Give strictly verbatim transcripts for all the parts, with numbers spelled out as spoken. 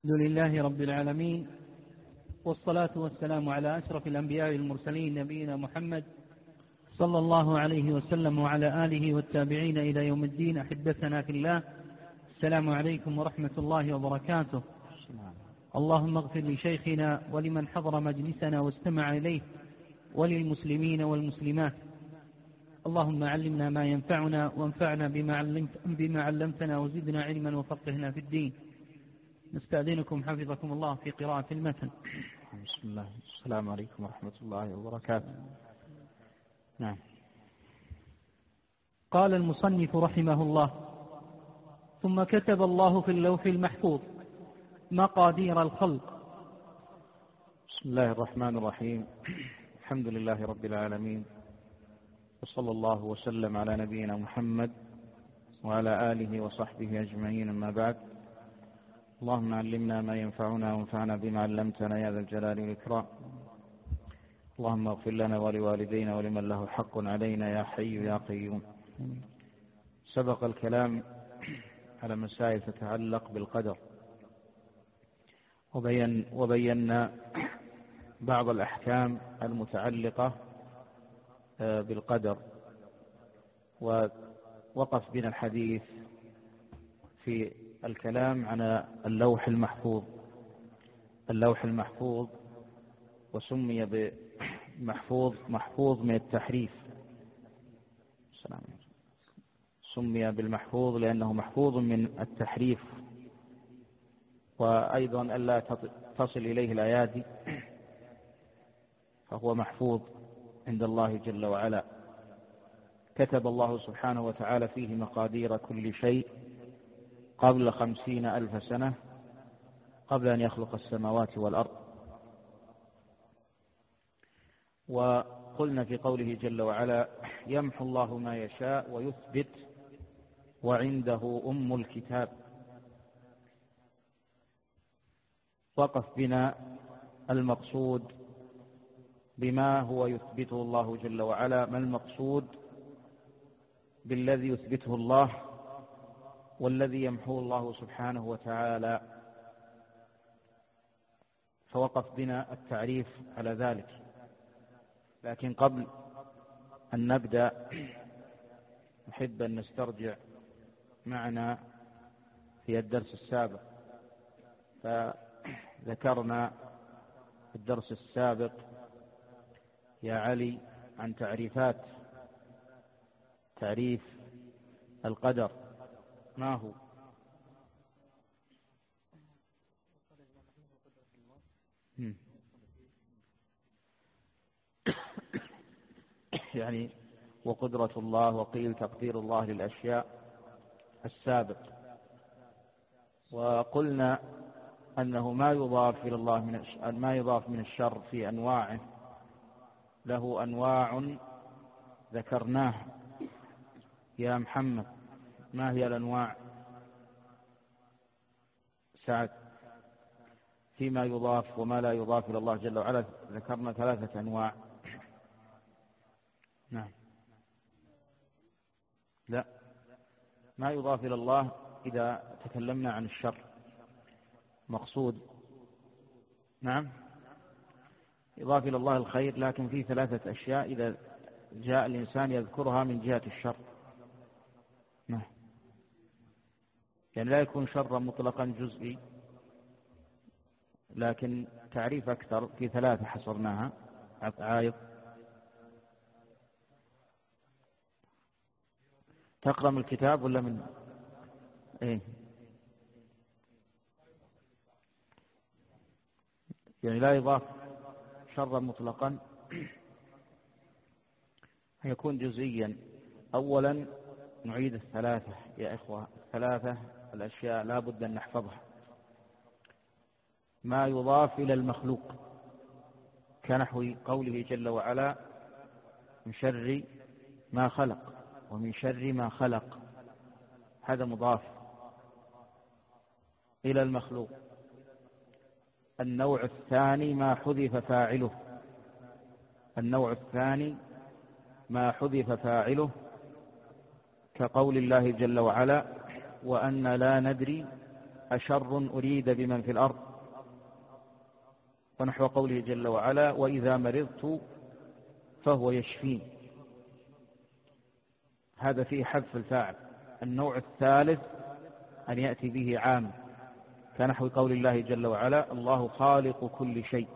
الحمد لله رب العالمين، والصلاة والسلام على أشرف الأنبياء والمرسلين نبينا محمد صلى الله عليه وسلم وعلى آله والتابعين إلى يوم الدين. أحبتنا في الله، السلام عليكم ورحمة الله وبركاته. اللهم اغفر لشيخنا ولمن حضر مجلسنا واستمع إليه وللمسلمين والمسلمات. اللهم علمنا ما ينفعنا وانفعنا بما, علمت بما علمتنا وزدنا علما وفقهنا في الدين. نستأذنكم حفظكم الله في قراءة المتن. بسم الله. السلام عليكم ورحمة الله وبركاته. نعم. قال المصنف رحمه الله: ثم كتب الله في اللوح المحفوظ مقادير الخلق. بسم الله الرحمن الرحيم. الحمد لله رب العالمين، وصلى الله وسلم على نبينا محمد وعلى آله وصحبه أجمعين، أما بعد. اللهم علمنا ما ينفعنا وانفعنا بما علمتنا يا ذا الجلال والإكرام. اللهم اغفر لنا ولوالدينا ولمن له حق علينا يا حي يا قيوم. سبق الكلام على مسائل تتعلق بالقدر، وبين وبينا بعض الأحكام المتعلقة بالقدر، ووقف بنا الحديث في الكلام عن اللوح المحفوظ. اللوح المحفوظ وسمي بمحفوظ محفوظ من التحريف. سمي بالمحفوظ لأنه محفوظ من التحريف، وأيضا ألا تصل إليه الأيادي، فهو محفوظ عند الله جل وعلا. كتب الله سبحانه وتعالى فيه مقادير كل شيء قبل خمسين ألف سنة، قبل أن يخلق السماوات والأرض. وقلنا في قوله جل وعلا: يمحو الله ما يشاء ويثبت وعنده أم الكتاب. وقف بنا المقصود بما هو يثبته الله جل وعلا، ما المقصود بالذي يثبته الله والذي يمحوه الله سبحانه وتعالى. فوقف بنا التعريف على ذلك. لكن قبل أن نبدأ نحب أن نسترجع معنا في الدرس السابق. فذكرنا في الدرس السابق يا علي عن تعريفات تعريف القدر. ما هو؟ يعني وقدرة الله، وقيل تقدير الله للأشياء السابق. وقلنا أنه ما يضاف إلى الله من ما يضاف من الشر في أنواعه له أنواع ذكرناها. يا محمد، ما هي الأنواع؟ سعد، فيما يضاف وما لا يضاف إلى الله جل وعلا ذكرنا ثلاثة أنواع. نعم. لا، ما يضاف إلى الله إذا تكلمنا عن الشر مقصود. نعم، يضاف إلى الله الخير، لكن في ثلاثة أشياء إذا جاء الإنسان يذكرها من جهة الشر. نعم. يعني لا يكون شرا مطلقا جزئي، لكن تعريف أكثر في ثلاثة حصرناها. عايض، تقرأ من الكتاب ولا من إيه؟ يعني لا يضاف شرا مطلقا، يكون جزئيا. أولا نعيد الثلاثة يا إخوة، الثلاثة الأشياء لا بد أن نحفظها. ما يضاف إلى المخلوق كنحو قوله جل وعلا: من شر ما خلق ومن شر ما خلق، هذا مضاف إلى المخلوق. النوع الثاني ما حذف فاعله النوع الثاني ما حذف فاعله كقول الله جل وعلا: وأن لا ندري أشر أريد بمن في الأرض، ونحو قوله جل وعلا وإذا مرضت فهو يشفين. هذا فيه حذف الفاعل. النوع الثالث أن يأتي به عام، كنحو قول الله جل وعلا الله خالق كل شيء،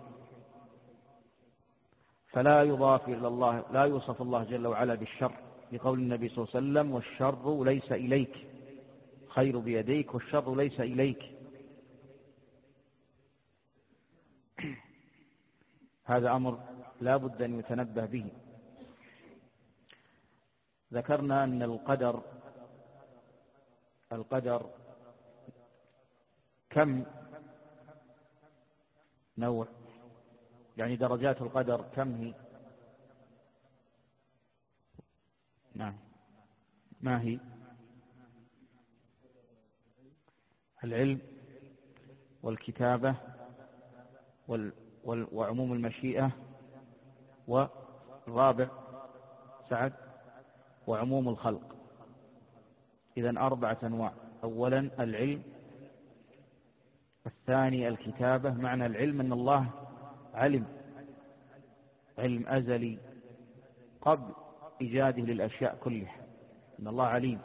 فلا يضاف إلى الله، لا يوصف الله جل وعلا بالشر، لقول النبي صلى الله عليه وسلم والشر ليس إليك، خير بيديك والشر ليس إليك. هذا أمر لا بد أن يتنبه به. ذكرنا أن القدر القدر كم نوع، يعني درجات القدر كم هي؟ نعم، ما هي؟ العلم والكتابة وال وال وعموم المشيئة، والرابع سعد وعموم الخلق. إذن أربعة أنواع. أولا العلم، الثاني الكتابة. معنى العلم أن الله علم، علم أزلي قبل إيجاده للأشياء كلها، أن الله عليم.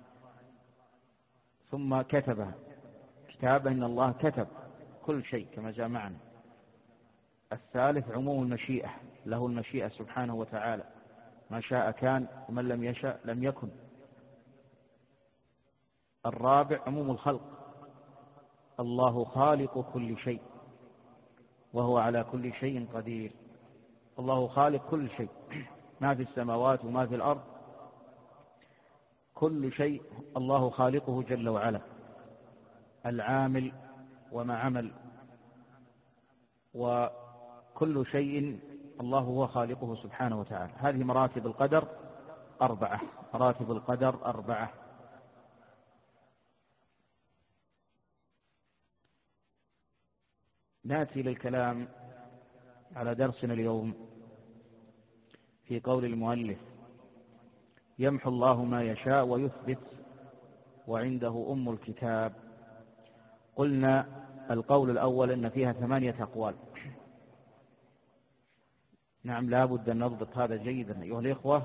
ثم كتبها، كتابة أن الله كتب كل شيء كما جاء معنا. الثالث عموم المشيئة، له المشيئة سبحانه وتعالى، ما شاء كان ومن لم يشأ لم يكن. الرابع عموم الخلق، الله خالق كل شيء وهو على كل شيء قدير. الله خالق كل شيء، ما في السماوات وما في الأرض، كل شيء الله خالقه جل وعلا، العامل وما عمل، وكل شيء الله هو خالقه سبحانه وتعالى. هذه مراتب القدر أربعة، مراتب القدر أربعة. نأتي للكلام على درسنا اليوم في قول المؤلف يمحو الله ما يشاء ويثبت وعنده أم الكتاب. قلنا القول الأول أن فيها ثمانية أقوال. نعم، لا بد أن نضبط هذا جيدا أيها الإخوة.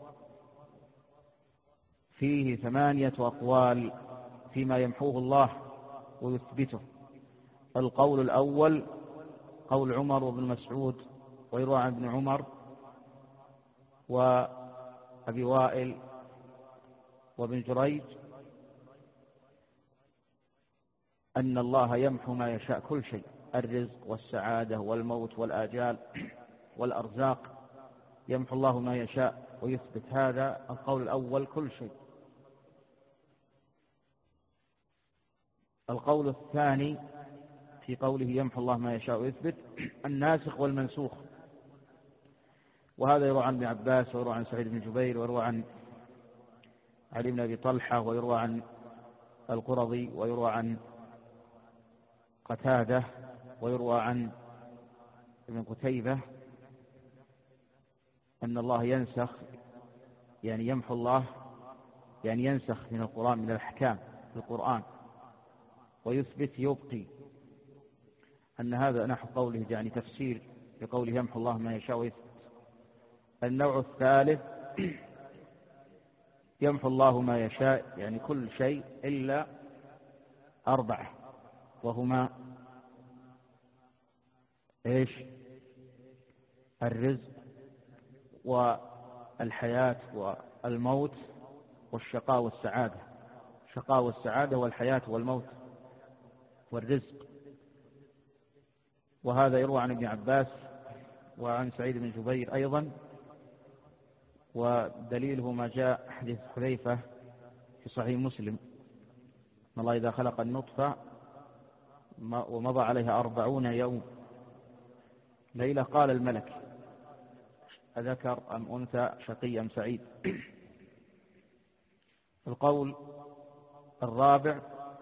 فيه ثمانية أقوال فيما يمحوه الله ويثبته. القول الأول قول عمر وابن مسعود، ويروى عن ابن عمر وأبي وائل وابن جريج أن الله يمحو ما يشاء كل شيء، الرزق والسعادة والموت والآجال والأرزاق، يمحو الله ما يشاء ويثبت. هذا القول الأول كل شيء. القول الثاني في قوله يمحو الله ما يشاء ويثبت الناسخ والمنسوخ، وهذا يروى عن ابن عباس ويروى عن سعيد بن جبير ويروى عن علي بن أبي طلحة ويروى عن القرظي ويروى عن قتادة ويروى عن ابن قتيبة أن الله ينسخ، يعني يمحو الله يعني ينسخ من القرآن، من الأحكام في القرآن، ويثبت يبقي، أن هذا نحو قوله يعني تفسير لقوله يمحو الله ما يشاء ويثبت. النوع الثالث يمحو الله ما يشاء يعني كل شيء إلا أربعة، وهما إيش؟ الرزق والحياة والموت والشقاء والسعادة. الشقاء والسعادة والحياة والموت والرزق. وهذا يروى عن ابن عباس وعن سعيد بن جبير أيضا، ودليله ما جاء حديث حذيفة في صحيح مسلم أن الله إذا خلق النطفة ومضى عليها أربعون يوم ليلة قال الملك أذكر أم أنثى شقي أم سعيد. القول الرابع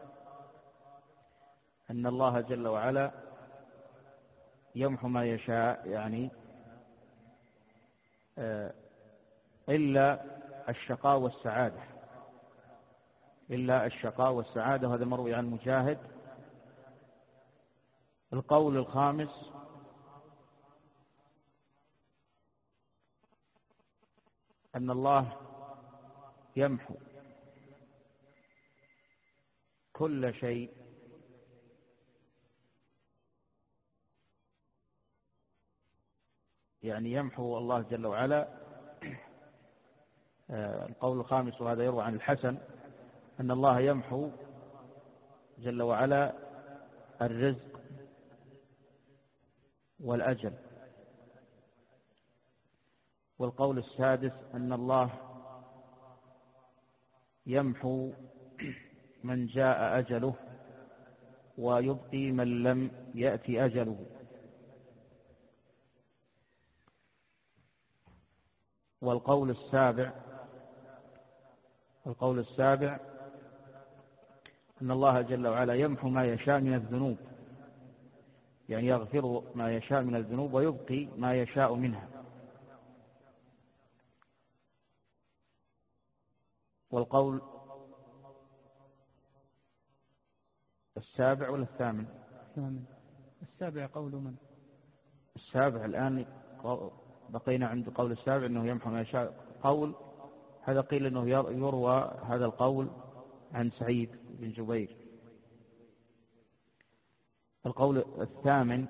أن الله جل وعلا يمحو ما يشاء يعني إلا الشقاء والسعادة، إلا الشقاء والسعادة، وهذا مروي عن مجاهد. القول الخامس أن الله يمحو كل شيء يعني يمحو الله جل وعلا. القول الخامس، وهذا يروى عن الحسن، أن الله يمحو جل وعلا الرزق والأجل. والقول السادس أن الله يمحو من جاء أجله ويبقي من لم يأتي أجله. والقول السابع القول السابع أن الله جل وعلا يمحو ما يشاء من الذنوب، يعني يغفر ما يشاء من الذنوب ويبقي ما يشاء منها. والقول السابع ولا الثامن؟ الثامن. السابع قول من؟ السابع الآن بقينا عند قول السابع أنه يمحو ما يشاء. قول هذا قيل أنه يروى هذا القول عن سعيد بن جبير. القول الثامن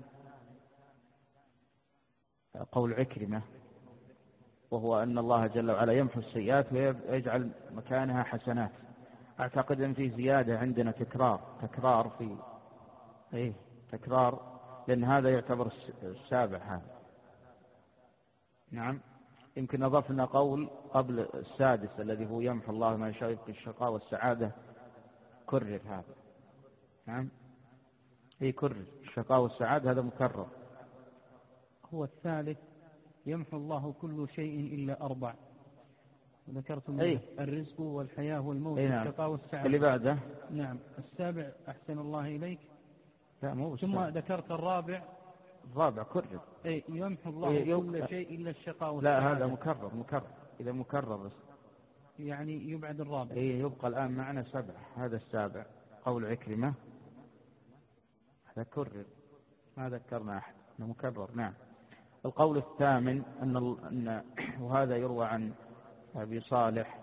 قول عكرمة، وهو أن الله جل وعلا يمحو السيئات ويجعل مكانها حسنات. أعتقد أن في زيادة عندنا تكرار تكرار في إيه تكرار، لأن هذا يعتبر السابع هذا. نعم، يمكن أضفنا قول قبل السادس الذي هو يمحو الله ما يشاء يبقي الشقاء والسعادة، كرر هذا. نعم، إيه كرر الشقاء والسعادة، هذا مكرر. هو الثالث يمحو الله كل شيء إلا أربع، وذكرتم أيه؟ الرزق والحياة والموت أيه نعم. والشقاء والسعادة. اللي بعده نعم. السابع أحسن الله إليك. لا مو ثم السابع. ذكرت الرابع. الرابع كرر. أي يمحو الله إيه كل شيء إلا الشقاء والسعادة. لا هذا مكرر مكرر إذا مكرر بس. يعني يبعد الرابع. إيه يبقى الآن معنا سبع. هذا السابع قول عكرمة، هذا كرر ما ذكرنا أحد أنه مكرر. نعم. القول الثامن أن, أن وهذا يروى عن أبي صالح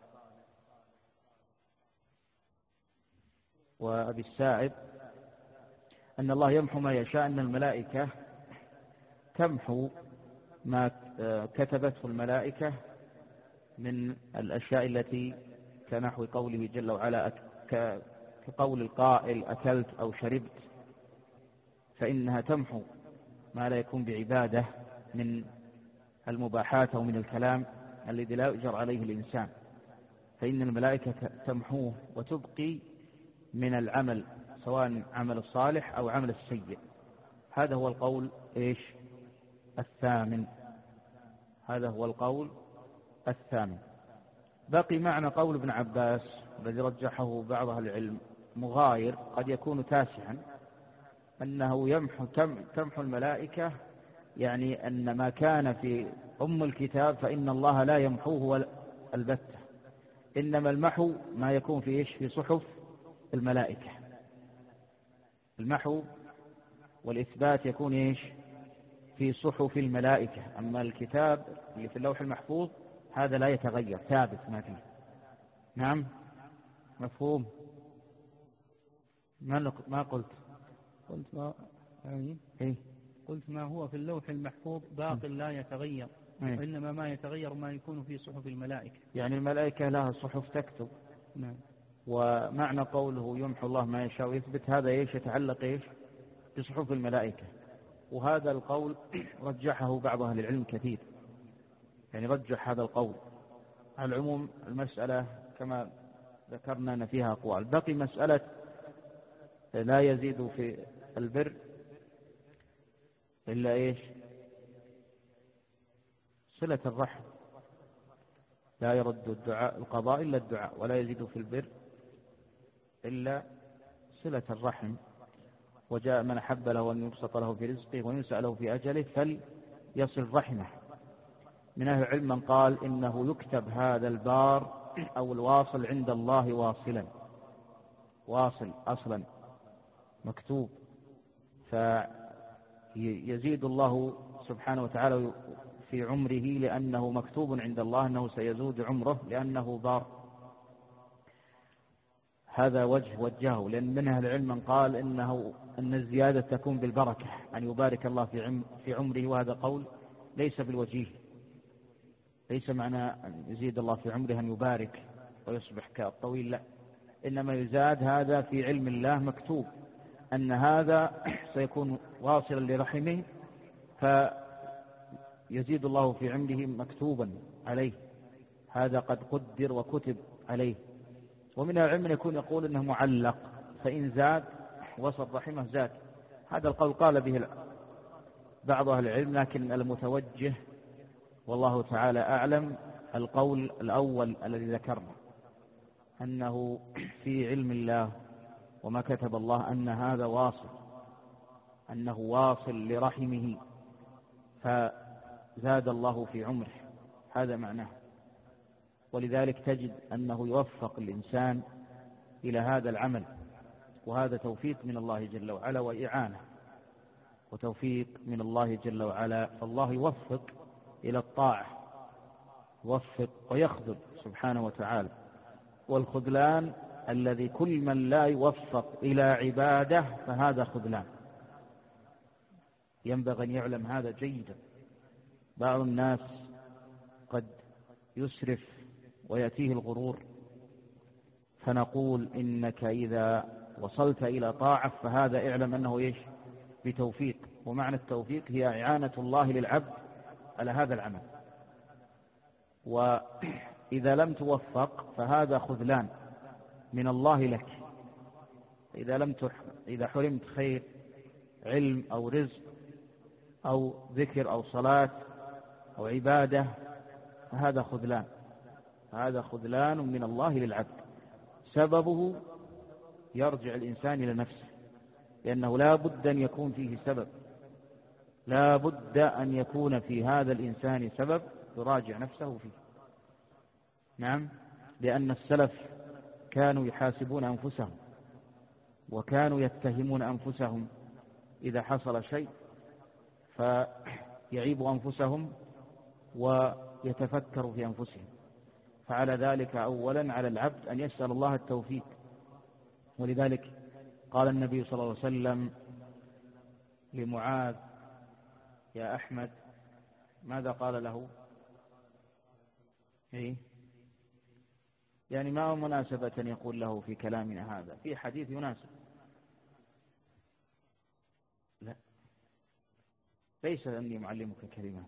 وأبي السائب أن الله يمحو ما يشاء، أن الملائكة تمحو ما كتبته الملائكة من الأشياء التي كنحو قوله جل وعلا كقول القائل أكلت أو شربت، فإنها تمحو ما لا يكون بعبادة من المباحات أو من الكلام الذي لا يؤجر عليه الإنسان، فإن الملائكة تمحوه وتبقي من العمل سواء عمل الصالح أو عمل السيء. هذا هو القول إيش الثامن. هذا هو القول الثامن. بقي معنى قول ابن عباس الذي رجحه بعض أهل العلم مغاير، قد يكون تاسعا، أنه يمحو تمحو الملائكة، يعني أن ما كان في أم الكتاب فإن الله لا يمحوه البتة، إنما المحو ما يكون في إيش في صحف الملائكة. المحو والإثبات يكون إيش في صحف الملائكة، أما الكتاب اللي في اللوح المحفوظ هذا لا يتغير ثابت ما فيه. نعم مفهوم. ما ما قلت قلت ما يعني إيه؟ قلت ما هو في اللوح المحفوظ باق لا يتغير، إيه؟ وإنما ما يتغير ما يكون في صحف الملائكة. يعني الملائكة لها صحف تكتب. نعم. ومعنى قوله يمحو الله ما يشاء ويثبت، هذا إيش يتعلق إيش بصحف الملائكة. وهذا القول رجحه بعض أهل العلم كثير، يعني رجح هذا القول. على العموم المسألة كما ذكرنا أن فيها أقوال. بقي مسألة لا يزيد في البر إلا إيش صلة الرحم، لا يرد الدعاء القضاء إلا الدعاء، ولا يزيد في البر إلا صلة الرحم. وجاء من أحب له أن يبسط له في رزقه وينسأ له في أجله فليصل رحمه. من أهل العلم من قال إنه يكتب هذا البار أو الواصل عند الله واصلا، واصل أصلا مكتوب، فيزيد الله سبحانه وتعالى في عمره لأنه مكتوب عند الله أنه سيزود عمره لأنه بار. هذا وجه وجهه، لأن من أهل العلم من قال إنه أن الزيادة تكون بالبركة، أن يبارك الله في في عمره، وهذا قول ليس بالوجيه، ليس معنى أن يزيد الله في عمره أن يبارك ويصبح كالطويل، لا، إنما يزاد هذا في علم الله مكتوب أن هذا سيكون واصلا لرحمه، فيزيد الله في عمره مكتوبا عليه، هذا قد قدر وكتب عليه. ومن العلم يكون يقول إنه معلق، فإن زاد وصل رحمه زاد. هذا القول قال به بعض أهل العلم، لكن المتوجه والله تعالى أعلم القول الأول الذي ذكرنا، أنه في علم الله وما كتب الله أن هذا واصل، أنه واصل لرحمه فزاد الله في عمره، هذا معناه. ولذلك تجد أنه يوفق الإنسان إلى هذا العمل، وهذا توفيق من الله جل وعلا وإعانة وتوفيق من الله جل وعلا. فالله يوفق إلى الطاعة، يوفق ويخذل سبحانه وتعالى. والخذلان الذي كل من لا يوفق إلى عبادة فهذا خذلان، ينبغي أن يعلم هذا جيدا. بعض الناس قد يسرف ويأتيه الغرور، فنقول إنك إذا وصلت إلى طاعة فهذا اعلم أنه إيش؟ بتوفيق. ومعنى التوفيق هي إعانة الله للعبد على هذا العمل، وإذا لم توفق فهذا خذلان من الله لك. إذا لم تح... إذا حرمت خير علم أو رزق أو ذكر أو صلاة أو عبادة فهذا خذلان، هذا خذلان من الله للعبد. سببه يرجع الإنسان إلى نفسه، لأنه لا بد أن يكون فيه سبب، لا بد أن يكون في هذا الإنسان سبب يراجع نفسه فيه. نعم، لأن السلف كانوا يحاسبون أنفسهم، وكانوا يتهمون أنفسهم إذا حصل شيء، فيعيب أنفسهم ويتفكروا في أنفسهم. فعلى ذلك أولا على العبد أن يسأل الله التوفيق. ولذلك قال النبي صلى الله عليه وسلم لمعاذ: يا أحمد، ماذا قال له؟ إيه؟ يعني ما هو مناسبة أن يقول له في كلامنا هذا في حديث يناسب؟ لا، ليس أني معلمك كلمات،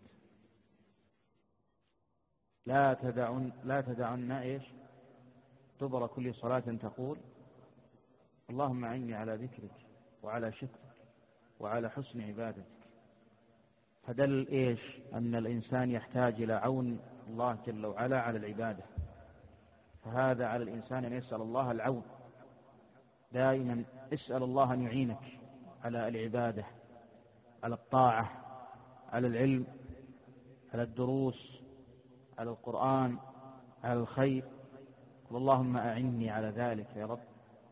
لا تدعن لا تدعن إيش دبر كل صلاة تقول: اللهم أعني على ذكرك وعلى شكرك وعلى حسن عبادتك. فدل إيش؟ أن الإنسان يحتاج إلى عون الله جل وعلا على العبادة، فهذا على الإنسان أن يسأل الله العون دائما. اسأل الله أن يعينك على العبادة، على الطاعة، على العلم، على الدروس، على القرآن، على الخير. اللهم أعني على ذلك يا رب.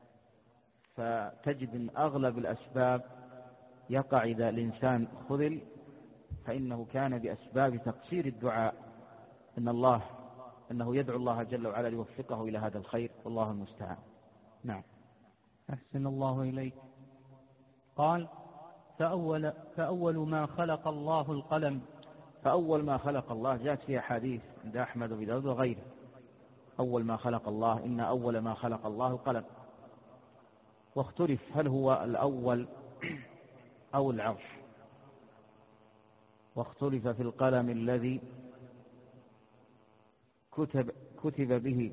فتجد أن أغلب الأسباب يقع إذا الإنسان خذل فإنه كان بأسباب تقصير الدعاء، إن الله أنه يدعو الله جل وعلا ليوفقه إلى هذا الخير، والله المستعان. نعم. أحسن الله إليك. قال: فأول, فأول ما خلق الله القلم. فأول ما خلق الله جاءت فيها حديث عند أحمد وأبي داود وغيره. أول ما خلق الله، إن أول ما خلق الله القلم. واختلف هل هو الأول أو العرش، واختلف في القلم الذي كتب, كتب به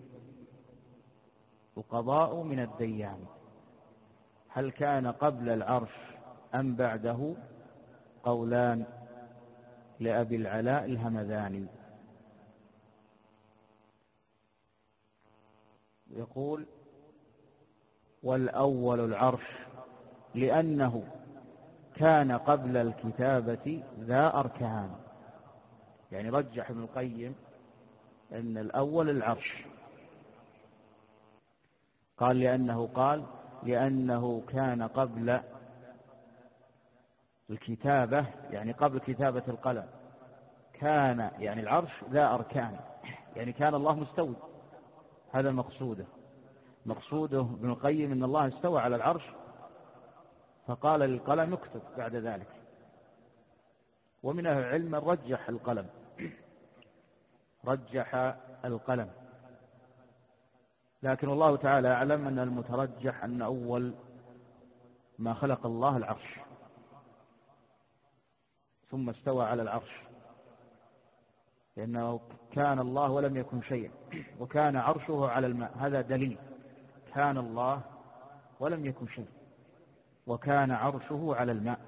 القضاء من الديان، هل كان قبل العرش أم بعده؟ قولان لأبي العلاء الهمذاني. يقول: والأول العرش لأنه كان قبل الكتابة ذا أركان. يعني رجح ابن القيم أن الأول العرش، قال لأنه قال لأنه كان قبل الكتابة، يعني قبل كتابة القلم، كان يعني العرش ذا أركان، يعني كان الله مستوي. هذا مقصوده مقصوده ابن القيم أن الله استوى على العرش، فقال للقلم اكتب بعد ذلك. ومن أهل العلم من رجح القلم رجح القلم لكن الله تعالى أعلم أن المترجح أن أول ما خلق الله العرش ثم استوى على العرش، لأنه كان الله ولم يكن شيئا وكان عرشه على الماء. هذا دليل، كان الله ولم يكن شيء وكان عرشه على الماء.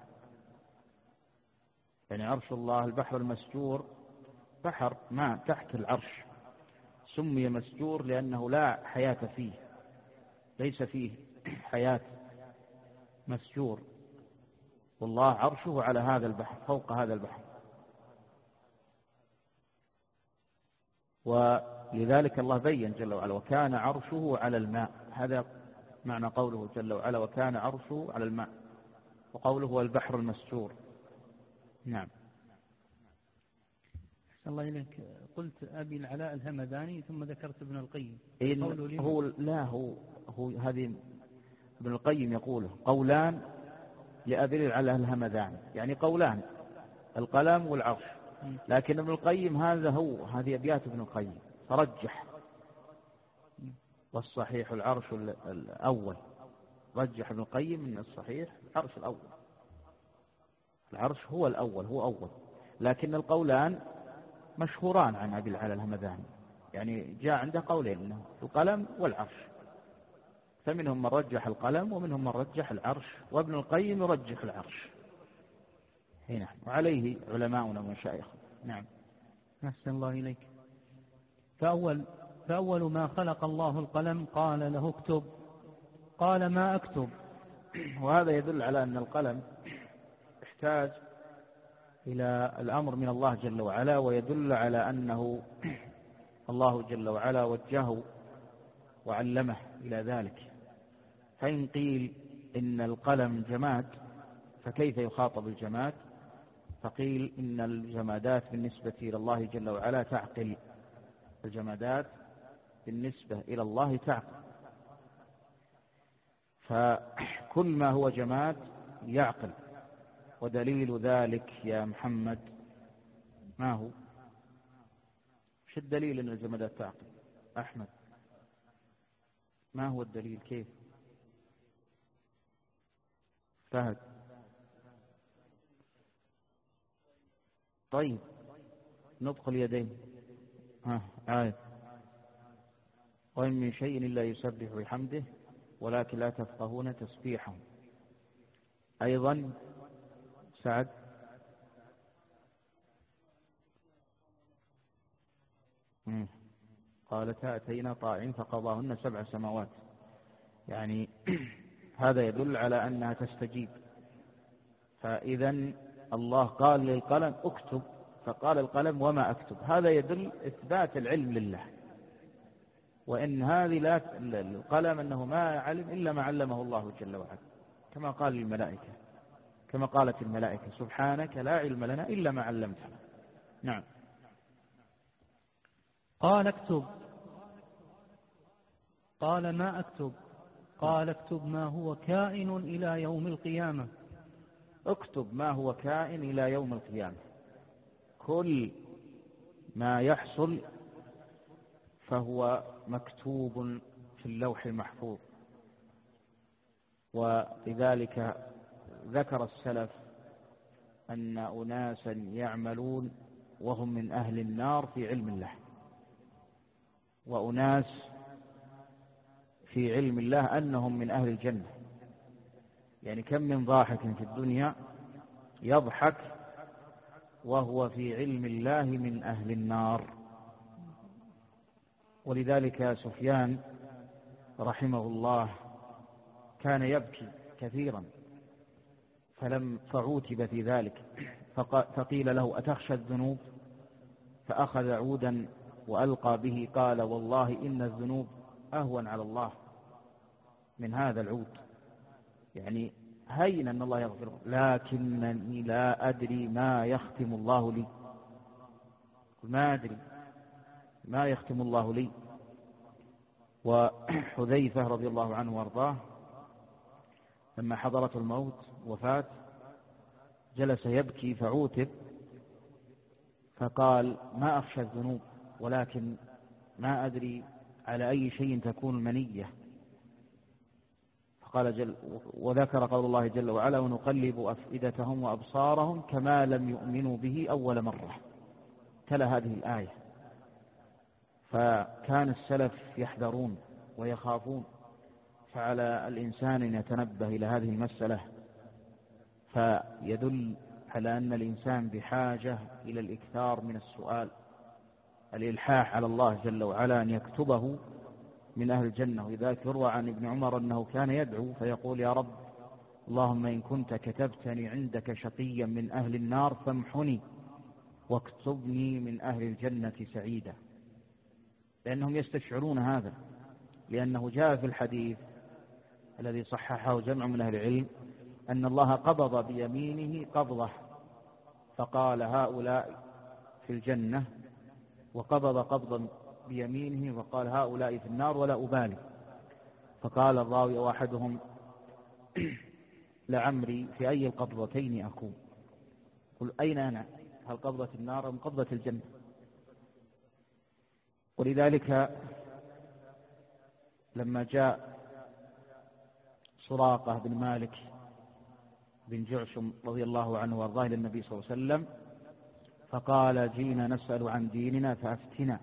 يعني عرش الله البحر المسجور بحر ماء تحت العرش، سمي مسجور لأنه لا حياة فيه، ليس فيه حياة، مسجور. والله عرشه على هذا البحر، فوق هذا البحر. ولذلك الله بين جل وعلا وكان عرشه على الماء. هذا معنى قوله جل وعلا وكان عرشه على الماء، وقوله هو البحر المسجور. نعم. أحسن الله إليك. قلت أبي العلاء الهمداني ثم ذكرت ابن القيم. هو لا هو, هو هذه ابن القيم يقوله قولان لأبي العلاء الهمداني، يعني قولان، القلم والعرش. لكن ابن القيم هذا هو هذه أبيات ابن القيم فرجح، والصحيح العرش الأول. رجح ابن القيم من الصحيح العرش الأول، العرش هو الأول، هو أول. لكن القولان مشهوران عن أبي العلاء الهمداني، يعني جاء عنده قولين إنه القلم والعرش، فمنهم من رجح القلم ومنهم من رجح العرش، وابن القيم يرجح العرش هنا، وعليه علماؤنا ومشايخ. نعم. أحسن الله إليك. فأول, فأول ما خلق الله القلم قال له اكتب، قال ما أكتب. وهذا يدل على أن القلم احتاج إلى الأمر من الله جل وعلا، ويدل على أنه الله جل وعلا وجهه وعلمه إلى ذلك. فإن قيل إن القلم جماد فكيف يخاطب الجماد؟ فقيل إن الجمادات بالنسبة إلى الله جل وعلا تعقل، الجمادات بالنسبة إلى الله تعقل، فكل ما هو جماد يعقل. ودليل ذلك يا محمد ما هو؟ شو الدليل أن الجمادات تعقل؟ أحمد ما هو الدليل؟ كيف؟ فهد. طيب نطق اليدين. ها آية وإن من شيء إلا يسبح بحمده ولكن لا تفقهون تسبيحهم. أيضا سعد. مم. قالتا أتينا طائعين فقضاهن سبع سماوات، يعني هذا يدل على أنها تستجيب. فإذا الله قال للقلم اكتب، فقال القلم وما أكتب، هذا يدل إثبات العلم لله، وإن هذه لا القلم أنه ما علم إلا ما علمه الله جل وعلا، كما قال الملائكة، كما قالت الملائكة سبحانك لا علم لنا إلا ما علمتنا. نعم. قال اكتب، قال ما أكتب، قال اكتب ما هو كائن إلى يوم القيامة. اكتب ما هو كائن إلى يوم القيامة، كل ما يحصل فهو مكتوب في اللوح المحفوظ. ولذلك ذكر السلف أن أناسا يعملون وهم من أهل النار في علم الله، وأناس في علم الله أنهم من أهل الجنة. يعني كم من ضاحك في الدنيا يضحك وهو في علم الله من أهل النار. ولذلك سفيان رحمه الله كان يبكي كثيرا، فلم فعوتب في ذلك، فقيل له أتخشى الذنوب؟ فأخذ عودا وألقى به، قال والله إن الذنوب أهون على الله من هذا العود، يعني هين أن الله يغفر، لكنني لا أدري ما يختم الله لي، ما أدري ما يختم الله لي. وحذيفة رضي الله عنه وارضاه لما حضرته الموت وفات جلس يبكي فعوتب، فقال ما أخشى الذنوب ولكن ما أدري على أي شيء تكون المنية. فقال جل وذكر قول الله جل وعلا ونقلب أفئدتهم وأبصارهم كما لم يؤمنوا به أول مرة، تلا هذه الآية. فكان السلف يحذرون ويخافون، فعلى الإنسان أن يتنبه إلى هذه المسألة، فيدل على أن الإنسان بحاجة إلى الإكثار من السؤال، الإلحاح على الله جل وعلا أن يكتبه من أهل الجنة. وذلك يروى عن ابن عمر أنه كان يدعو فيقول يا رب اللهم إن كنت كتبتني عندك شقيا من أهل النار فامحني واكتبني من أهل الجنة سعيدا، لأنهم يستشعرون هذا، لأنه جاء في الحديث الذي صححه جمع من أهل العلم أن الله قبض بيمينه قبضة فقال هؤلاء في الجنة، وقبض قبضا بيمينه وقال هؤلاء في النار ولا أبالي. فقال الراوي واحدهم لعمري في أي القبضتين أكون؟ قل أين أنا، هل قبضة النار أم قبضة الجنة؟ ولذلك لما جاء سراقة بن مالك بن جعشم رضي الله عنه وارضاه للنبي صلى الله عليه وسلم فقال جينا نسأل عن ديننا فأفتنا،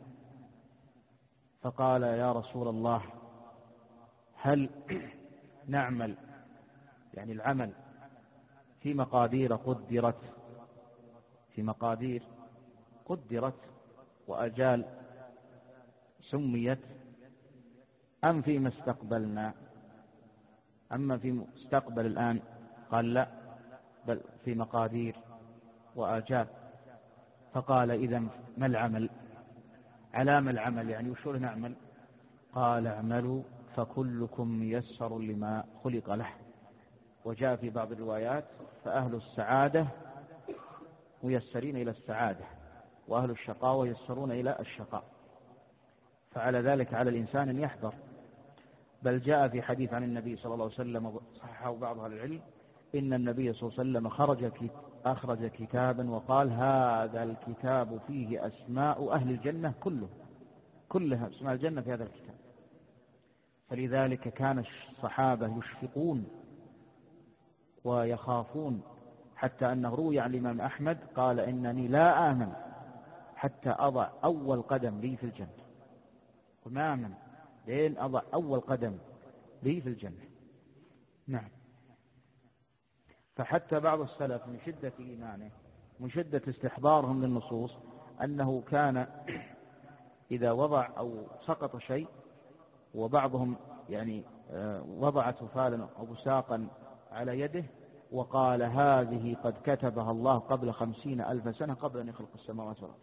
فقال يا رسول الله هل نعمل يعني العمل في مقادير قدرت في مقادير قدرت وأجال سميت أم فيما استقبلنا؟ أما في مستقبل الآن قال لا، بل في مقادير وآجال. فقال إذن ما العمل؟ على ما العمل يعني وشو نعمل؟ قال اعملوا فكلكم ميسر لما خلق له. وجاء في بعض الروايات فأهل السعادة ميسرين إلى السعادة وأهل الشقاوة ييسرون إلى الشقاء. فعلى ذلك على الإنسان أن يحذر. بل جاء في حديث عن النبي صلى الله عليه وسلم صححه بعض أهل العلم إن النبي صلى الله عليه وسلم خرج أخرج كتابا وقال هذا الكتاب فيه أسماء أهل الجنة كله كلها أسماء الجنة في هذا الكتاب. فلذلك كان الصحابة يشفقون ويخافون، حتى أنه روي عن الإمام أحمد قال إنني لا آمن حتى أضع أول قدم لي في الجنة، وما آمن لين أضع أول قدم لي في الجنة. نعم. فحتى بعض السلف من شدة إيمانه من شدة استحضارهم للنصوص أنه كان إذا وضع أو سقط شيء وبعضهم يعني وضع تفالا أو بساقا على يده وقال هذه قد كتبها الله قبل خمسين ألف سنة قبل أن يخلق السماوات والأرض.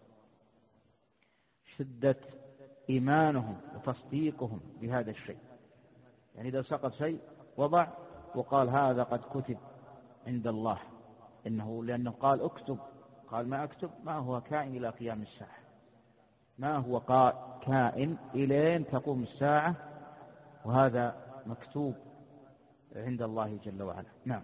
شدة إيمانهم وتصديقهم بهذا الشيء، يعني إذا سقط شيء وضع وقال هذا قد كتب عند الله، إنه لأنه قال اكتب، قال ما أكتب ما هو كائن إلى قيام الساعة، ما هو كائن إلين تقوم الساعة، وهذا مكتوب عند الله جل وعلا. نعم.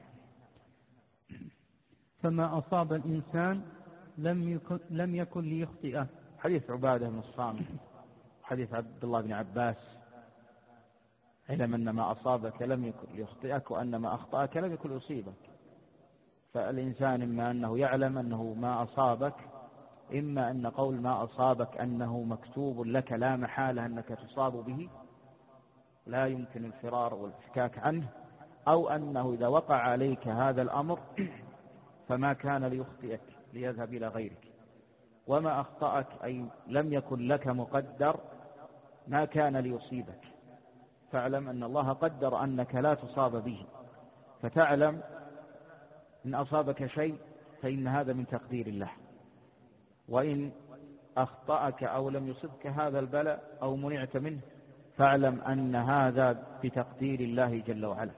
فما أصاب الإنسان لم يكن, لم يكن ليخطئه. حديث عبادة بن الصامت، حديث عبد الله بن عباس علم أن ما أصابك لم يكن ليخطئك وأن ما أخطأك لم يكن ليصيبك. فالإنسان إما أنه يعلم أنه ما أصابك، إما أن قول ما أصابك أنه مكتوب لك لا محالة أنك تصاب به لا يمكن الفرار والفكاك عنه، أو أنه إذا وقع عليك هذا الأمر فما كان ليخطئك ليذهب إلى غيرك، وما أخطأك أي لم يكن لك مقدر ما كان ليصيبك. فاعلم أن الله قدر أنك لا تصاب به، فتعلم إن أصابك شيء فإن هذا من تقدير الله، وإن أخطأك أو لم يصبك هذا البلاء أو منعت منه فاعلم أن هذا بتقدير الله جل وعلا.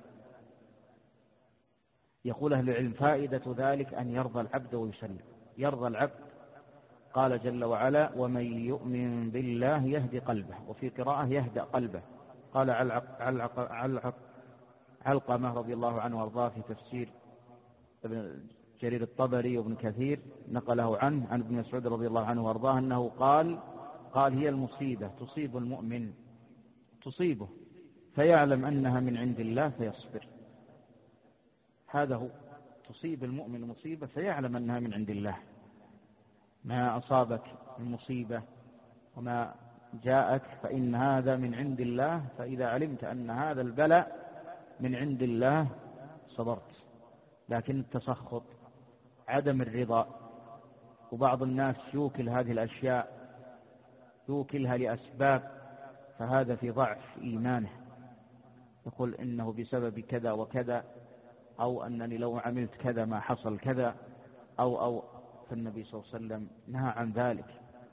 يقول أهل العلم فائدة ذلك أن يرضى العبد ويسلم. يرضى العبد، قال جل وعلا ومن يؤمن بالله يهدي قلبه، وفي قراءة يهدأ قلبه. قال علق علق علق علقمة رضي الله عنه وارضاه في تفسير ابن جرير الطبري وابن كثير نقله عنه عن ابن مسعود رضي الله عنه وارضاه أنه قال قال هي المصيبة تصيب المؤمن، تصيبه فيعلم أنها من عند الله فيصبر. هذا هو، تصيب المؤمن مصيبة فيعلم أنها من عند الله. ما أصابك من مصيبة وما جاءك فإن هذا من عند الله، فإذا علمت أن هذا البلاء من عند الله صبرت. لكن التسخط، عدم الرضا، وبعض الناس يوكل هذه الأشياء يوكلها لأسباب، فهذا في ضعف إيمانه. يقول إنه بسبب كذا وكذا، أو أنني لو عملت كذا ما حصل كذا، أو أو فالنبي صلى الله عليه وسلم نهى عن ذلك.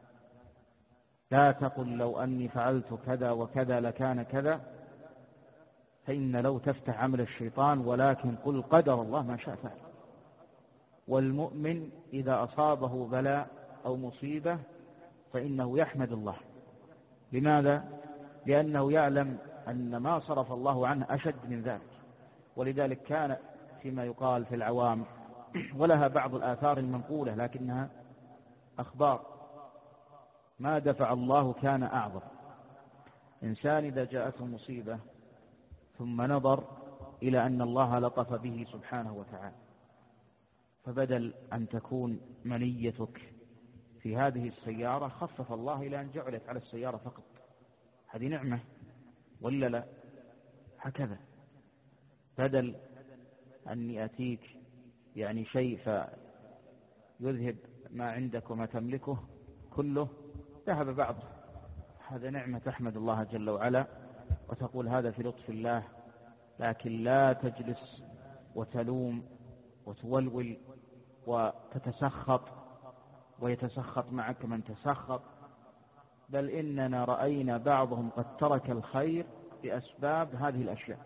لا تقل لو أني فعلت كذا وكذا لكان كذا، فإن لو تفتح عمل الشيطان، ولكن قل قدر الله ما شاء فعل. والمؤمن إذا أصابه بلاء أو مصيبة فإنه يحمد الله. لماذا؟ لأنه يعلم أن ما صرف الله عنه أشد من ذلك. ولذلك كان فيما يقال في العوام، ولها بعض الآثار المنقولة لكنها أخبار، ما دفع الله كان أعظم. إنسان إذا جاءته مصيبة ثم نظر إلى أن الله لطف به سبحانه وتعالى، فبدل أن تكون منيتك في هذه السيارة خفف الله إلى أن جعلت على السيارة فقط. هذه نعمة ولا لا؟ هكذا بدل أن يأتيك يعني شيء فيذهب ما عندك وما تملكه كله، ذهب بعضه. هذا نعمة تحمد الله جل وعلا وتقول هذا في لطف الله. لكن لا تجلس وتلوم وتولول وتتسخط ويتسخط معك من تسخط، بل إننا رأينا بعضهم قد ترك الخير بأسباب هذه الأشياء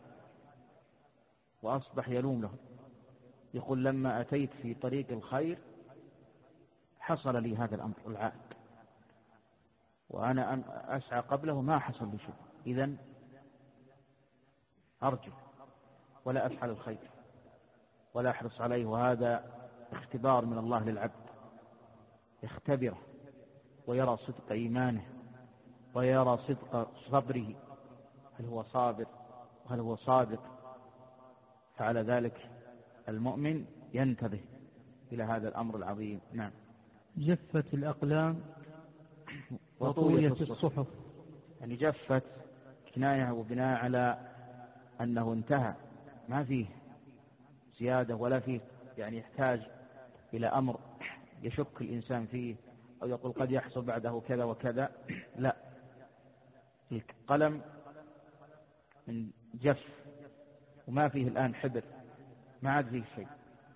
وأصبح يلوم له. يقول لما أتيت في طريق الخير حصل لي هذا الأمر العائق، وأنا أسعى قبله ما حصل لي شيء، إذن أرجو ولا أفعل الخير ولا أحرص عليه. وهذا اختبار من الله للعبد، يختبره ويرى صدق إيمانه ويرى صدق صبره، هل هو صابر وهل هو صادق. فعلى ذلك المؤمن ينتبه إلى هذا الأمر العظيم. نعم. جفت الأقلام وطويت الصحف. يعني جفت كناية وبناء على أنه انتهى، ما فيه زيادة ولا فيه يعني يحتاج إلى أمر يشك الإنسان فيه أو يقول قد يحصل بعده كذا وكذا. لا، القلم من جف وما فيه الآن حبر، ما عاد فيه شيء.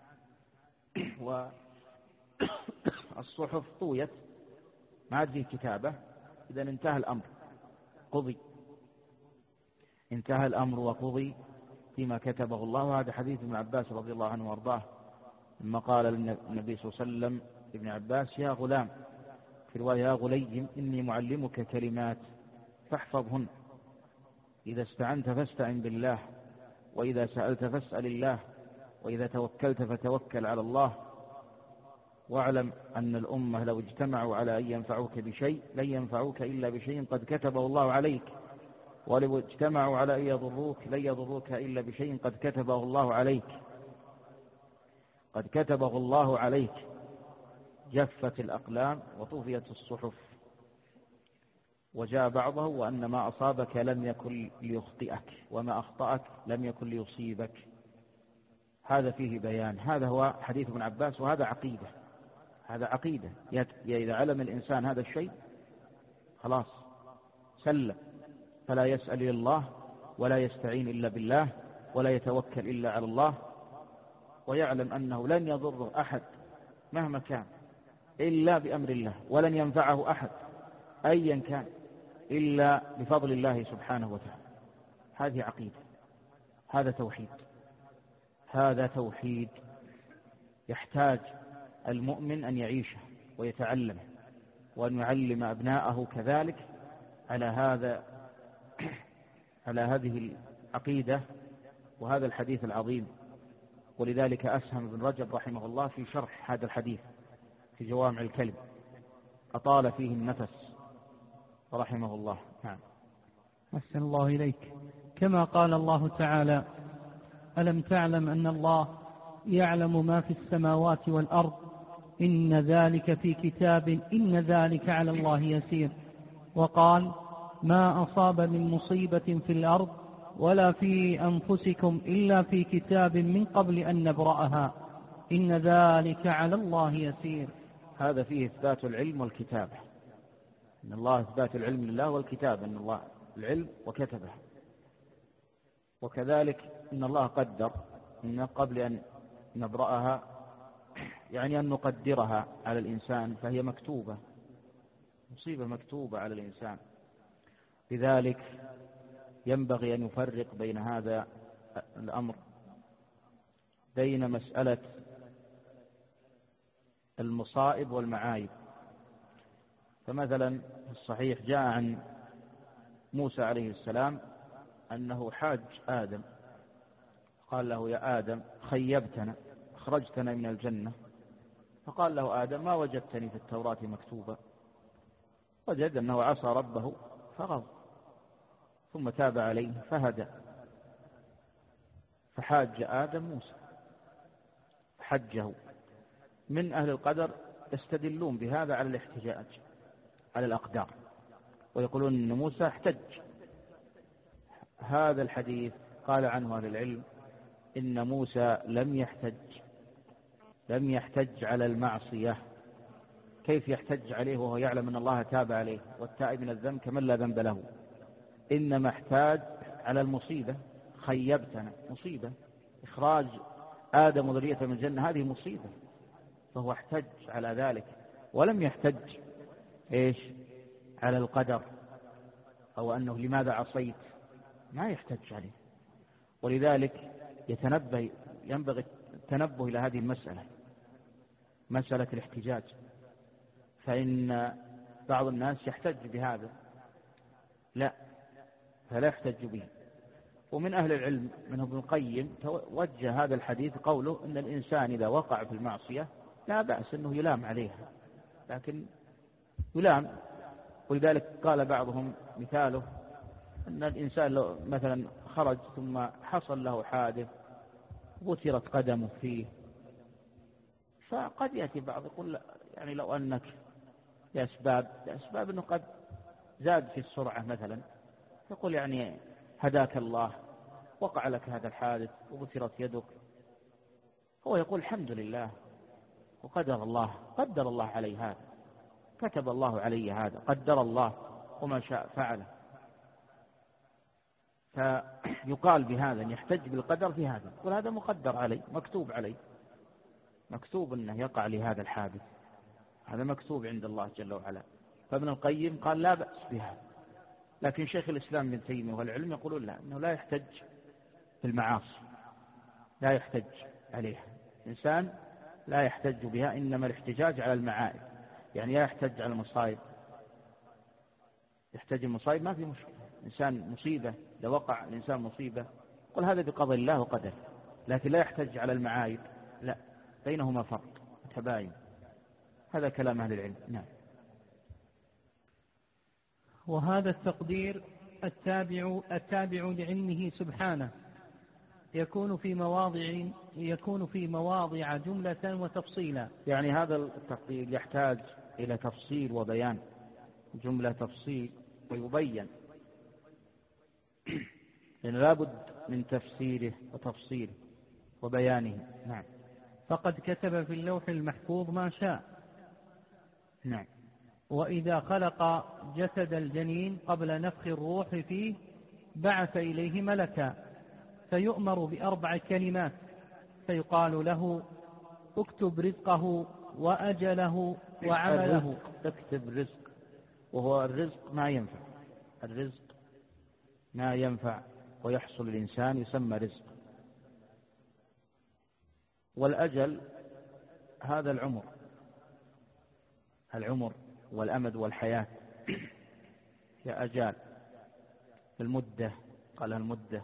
والصحف طويت، ما عاد فيه كتابة. إذا انتهى الأمر، قضي، انتهى الأمر وقضي فيما كتبه الله. وهذا حديث ابن عباس رضي الله عنه وارضاه لما قال للنبي صلى الله عليه وسلم ابن عباس يا غلام، في رواية يا غليم إني معلمك كلمات فاحفظهن، إذا استعنت فاستعن بالله، وإذا سألت فاسأل الله، وإذا توكلت فتوكل على الله، واعلم أن الأمة لو اجتمعوا على أن ينفعوك بشيء لن ينفعوك إلا بشيء قد كتبه الله عليك، ولو اجتمعوا على أن يضروك لن يضروك إلا بشيء قد كتبه الله عليك، قد كتبه الله عليك. جفت الأقلام وطفيت الصحف. وجاء بعضه وأن ما أصابك لم يكن ليخطئك وما أخطأك لم يكن ليصيبك. هذا فيه بيان. هذا هو حديث ابن عباس، وهذا عقيدة. هذا عقيدة. إذا علم الإنسان هذا الشيء خلاص سلم، فلا يسأل إلا الله ولا يستعين إلا بالله ولا يتوكل إلا على الله، ويعلم أنه لن يضر أحد مهما كان إلا بأمر الله، ولن ينفعه أحد أيا كان إلا بفضل الله سبحانه وتعالى. هذه عقيدة، هذا توحيد، هذا توحيد يحتاج المؤمن أن يعيشه ويتعلمه، وأن يعلم أبناءه كذلك على هذا على هذه العقيدة وهذا الحديث العظيم. ولذلك أسهم ابن رجب رحمه الله في شرح هذا الحديث في جوامع الكلم، أطال فيه النفس رحمه الله. نعم. أحسن الله إليك. كما قال الله تعالى: ألم تعلم أن الله يعلم ما في السماوات والأرض إن ذلك في كتاب إن ذلك على الله يسير. وقال: ما أصاب من مصيبة في الأرض ولا في أنفسكم إلا في كتاب من قبل أن نبرأها إن ذلك على الله يسير. هذا فيه إثبات العلم والكتابة، إن الله إثبات العلم لله والكتابة، إن الله العلم وكتبه. وكذلك إن الله قدر إن قبل أن نبرأها، يعني أن نقدرها على الإنسان، فهي مكتوبة، مصيبة مكتوبة على الإنسان. لذلك ينبغي أن يفرق بين هذا الأمر، بين مسألة المصائب والمعايب. فمثلا الصحيح جاء عن موسى عليه السلام أنه حاج آدم، قال له: يا آدم خيبتنا، أخرجتنا من الجنة. فقال له آدم: ما وجدتني في التوراة مكتوبة. وجد أنه عصى ربه فغضب، ثم تاب عليه فهدى. فحاج آدم موسى، حجه. من أهل القدر يستدلون بهذا على الاحتجاج على الأقدار، ويقولون أن موسى احتج. هذا الحديث قال عنه أهل العلم إن موسى لم يحتج لم يحتج على المعصية. كيف يحتج عليه وهو يعلم أن الله تاب عليه؟ والتائب من الذنب كمن لا ذنب له. إنما احتاج على المصيبة، خيبتنا، مصيبة إخراج آدم وذريته من الجنة، هذه مصيبة، فهو احتج على ذلك، ولم يحتج إيش على القدر أو أنه لماذا عصيت، ما يحتج عليه. ولذلك يتنبه ينبغي التنبه إلى هذه المسألة، مسألة الاحتجاج. فإن بعض الناس يحتج بهذا، لا، فلا يحتج به. ومن أهل العلم منه ابن القيم وجه هذا الحديث قوله أن الإنسان إذا وقع في المعصية لا بأس أنه يلام عليها، لكن يلام. ولذلك قال بعضهم مثاله أن الإنسان لو مثلا خرج ثم حصل له حادث بترت قدمه فيه، فقد يأتي بعض يقول يعني لو أنك لأسباب لأسباب أنه قد زاد في السرعة مثلا، يقول يعني هداك الله، وقع لك هذا الحادث وبترت يدك، هو يقول الحمد لله وقدر الله قدر الله علي هذا، كتب الله علي هذا، قدر الله وما شاء فعله. فيقال بهذا أن يحتج بالقدر في هذا، يقول هذا مقدر علي، مكتوب علي، مكتوب أنه يقع لهذا الحادث، هذا مكتوب عند الله جل وعلا. فابن القيم قال لا بأس بهذا. لكن شيخ الإسلام ابن تيمية والعلم يقولون لا، أنه لا يحتج في المعاصي، لا يحتج عليها، إنسان لا يحتج بها، إنما الاحتجاج على المعائب، يعني لا يحتج على المصائب. يحتج المصائب ما في مشكلة، إنسان مصيبة لو وقع الإنسان مصيبة قل هذا بقضاء الله وقدر، لكن لا يحتج على المعايب، لا، بينهما فرق تباين. هذا كلام أهل العلم. نعم. وهذا التقدير التابع التابع لعلمه سبحانه يكون في مواضع يكون في مواضع جملة وتفصيلا. يعني هذا التقدير يحتاج إلى تفصيل وبيان، جملة تفصيل ويبين، لأن لا بد من تفسيره وتفصيله وبيانه. نعم. فقد كتب في اللوح المحفوظ ما شاء. نعم. وإذا خلق جسد الجنين قبل نفخ الروح فيه بعث إليه ملكا فيؤمر بأربع كلمات، فيقال له اكتب رزقه وأجله وعمله. اكتب رزق، وهو الرزق ما ينفع، الرزق ما ينفع ويحصل الإنسان يسمى رزق. والأجل هذا العمر، العمر والأمد والحياة يا أجال، المدة قال المدة.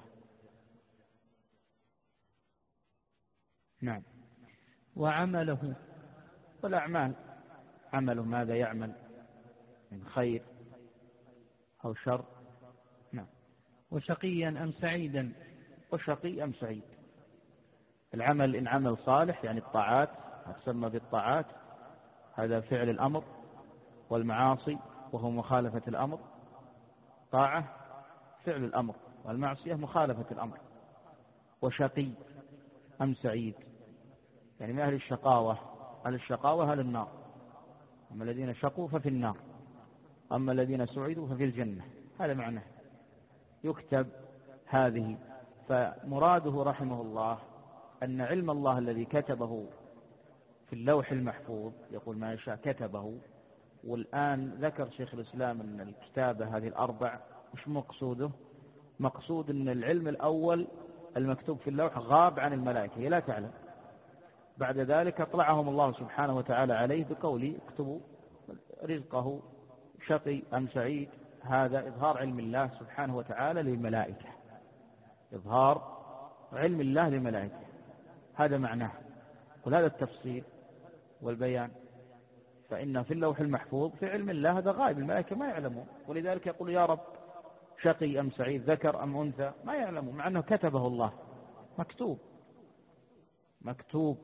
نعم. وعمله، والأعمال، عمله ماذا يعمل من خير أو شر. نعم. وشقيا أم سعيدا، وشقي أم سعيد. العمل إن عمل صالح يعني الطاعات تسمى بالطاعات، هذا فعل الأمر، والمعاصي وهو مخالفة الأمر. طاعة فعل الأمر، والمعصية مخالفة الأمر. وشقي أم سعيد يعني من أهل الشقاوة، أهل الشقاوة أهل النار، أما الذين شقوا ففي النار، أما الذين سعدوا ففي الجنة. هذا معناه يكتب هذه. فمراده رحمه الله أن علم الله الذي كتبه في اللوح المحفوظ، يقول ما يشاء كتبه. والآن ذكر شيخ الإسلام أن الكتابة هذه الأربع مش مقصوده، مقصود أن العلم الأول المكتوب في اللوح غاب عن الملائكة، هي لا تعلم. بعد ذلك أطلعهم الله سبحانه وتعالى عليه بقوله اكتبوا رزقه شقي أم سعيد. هذا إظهار علم الله سبحانه وتعالى للملائكة، إظهار علم الله للملائكة، هذا معناه. وهذا التفصيل والبيان، فإن في اللوح المحفوظ في علم الله هذا غائب، الملائكة ما يعلمون. ولذلك يقول يا رب شقي أم سعيد، ذكر أم أنثى، ما يعلمون، مع أنه كتبه الله، مكتوب مكتوب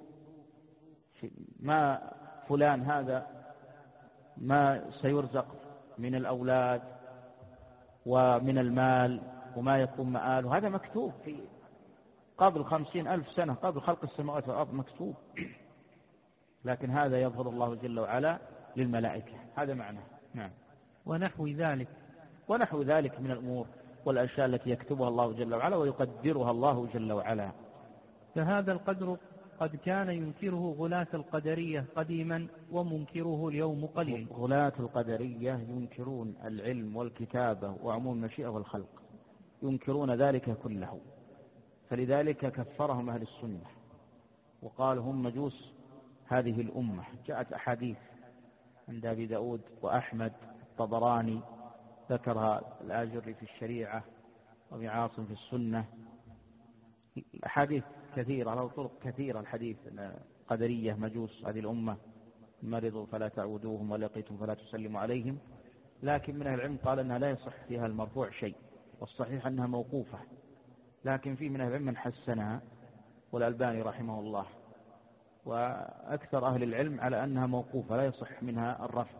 ما فلان هذا ما سيرزق من الأولاد ومن المال وما يكون مآله، هذا مكتوب في قبل خمسين ألف سنة قبل خلق السماوات والأرض، مكتوب. لكن هذا يظهر الله جل وعلا للملائكة، هذا معناه. نعم. ونحو ذلك، ونحو ذلك من الأمور والأشياء التي يكتبها الله جل وعلا ويقدرها الله جل وعلا. فهذا القدر قد كان ينكره غلاة القدرية قديما، ومنكره اليوم قليل. غلاة القدرية ينكرون العلم والكتابة وعموم المشيئة والخلق، ينكرون ذلك كله، فلذلك كفرهم أهل السنة وقال هم مجوس هذه الأمة. جاءت أحاديث عند أبي داود وأحمد الطبراني، ذكرها الآجري في الشريعة وابن عاصم في السنة، أحاديث كثيرة له طرق كثيرة. الحديث قدرية مجوس هذه الأمة، مرضوا فلا تعودوهم ولقيتم فلا تسلموا عليهم. لكن من أهل العلم قال أنها لا يصح فيها المرفوع شيء، والصحيح أنها موقوفة، لكن في من أهل العلم من حسنها، والألباني رحمه الله، وأكثر أهل العلم على أنها موقوفة لا يصح منها الرفع.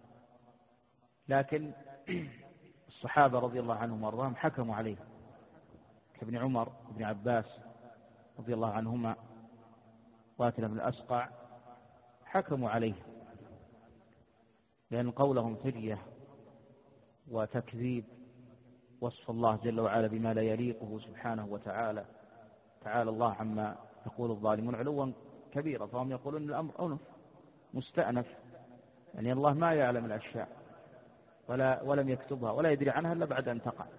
لكن الصحابة رضي الله عنهم وارضاهم حكموا عليه، كابن عمر وابن عباس رضي الله عنهما واتنا بن الأسقع، حكموا عليه لأن قولهم فرية وتكذيب وصف الله جل وعلا بما لا يليقه سبحانه وتعالى. تعالى الله عما يقول الظالمون علوا كبيرا، فهم يقولون الأمر أنف مستأنف، يعني الله ما يعلم الأشياء ولا ولم يكتبها ولا يدري عنها إلا بعد أن تقع.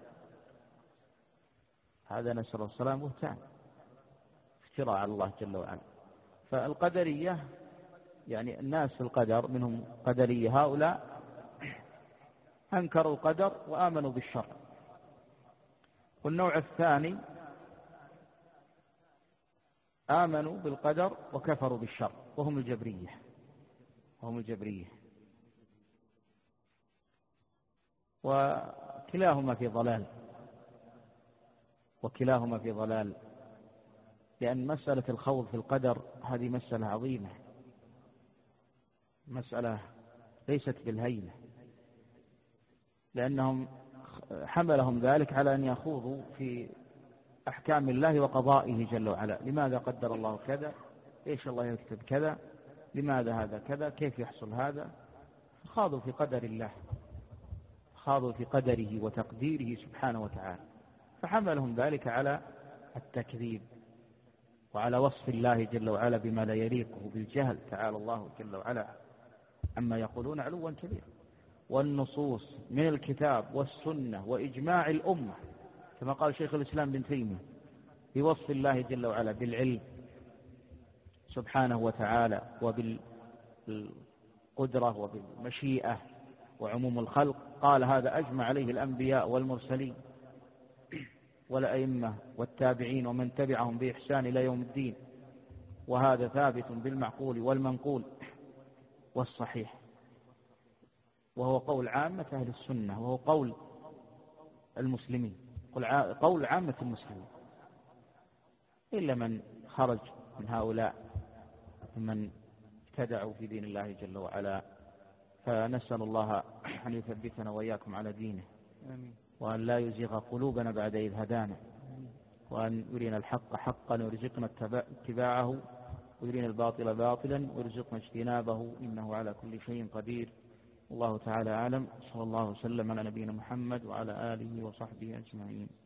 هذا نسأل الله السلام وهتان، افتراء على الله جل وعلا. فالقدرية يعني الناس في القدر منهم قدرية، هؤلاء أنكروا القدر وآمنوا بالشر. والنوع الثاني آمنوا بالقدر وكفروا بالشر، وهم الجبرية وهم الجبرية وكلاهما في ضلال وكلاهما في ضلال لأن مسألة الخوض في القدر هذه مسألة عظيمة، مسألة ليست بالهينة، لأنهم حملهم ذلك على أن يخوضوا في أحكام الله وقضائه جل وعلا. لماذا قدر الله كذا؟ إيش الله يكتب كذا؟ لماذا هذا كذا؟ كيف يحصل هذا؟ خاضوا في قدر الله، خاضوا في قدره وتقديره سبحانه وتعالى، فحملهم ذلك على التكذيب وعلى وصف الله جل وعلا بما لا يليقه بالجهل، تعالى الله جل وعلا عما يقولون علوا كبيرا. والنصوص من الكتاب والسنة وإجماع الأمة، كما قال شيخ الإسلام بن تيمية بوصف الله جل وعلا بالعلم سبحانه وتعالى وبالقدرة وبالمشيئة وعموم الخلق، قال هذا أجمع عليه الأنبياء والمرسلين والأئمة والتابعين ومن تبعهم بإحسان إلى يوم الدين، وهذا ثابت بالمعقول والمنقول والصحيح، وهو قول عامة أهل السنة، وهو قول المسلمين، قول عامة المسلمين، إلا من خرج من هؤلاء من ابتدعوا في دين الله جل وعلا. فنسأل الله أن يثبتنا وإياكم على دينه، وأن لا يزيغ قلوبنا بعد إذ هدانا، وأن يرينا الحق حقا ويرزقنا اتباعه، ويرينا الباطل باطلا ويرزقنا اجتنابه، إنه على كل شيء قدير. الله تعالى أعلم، صلى الله وسلم على نبينا محمد وعلى آله وصحبه أجمعين.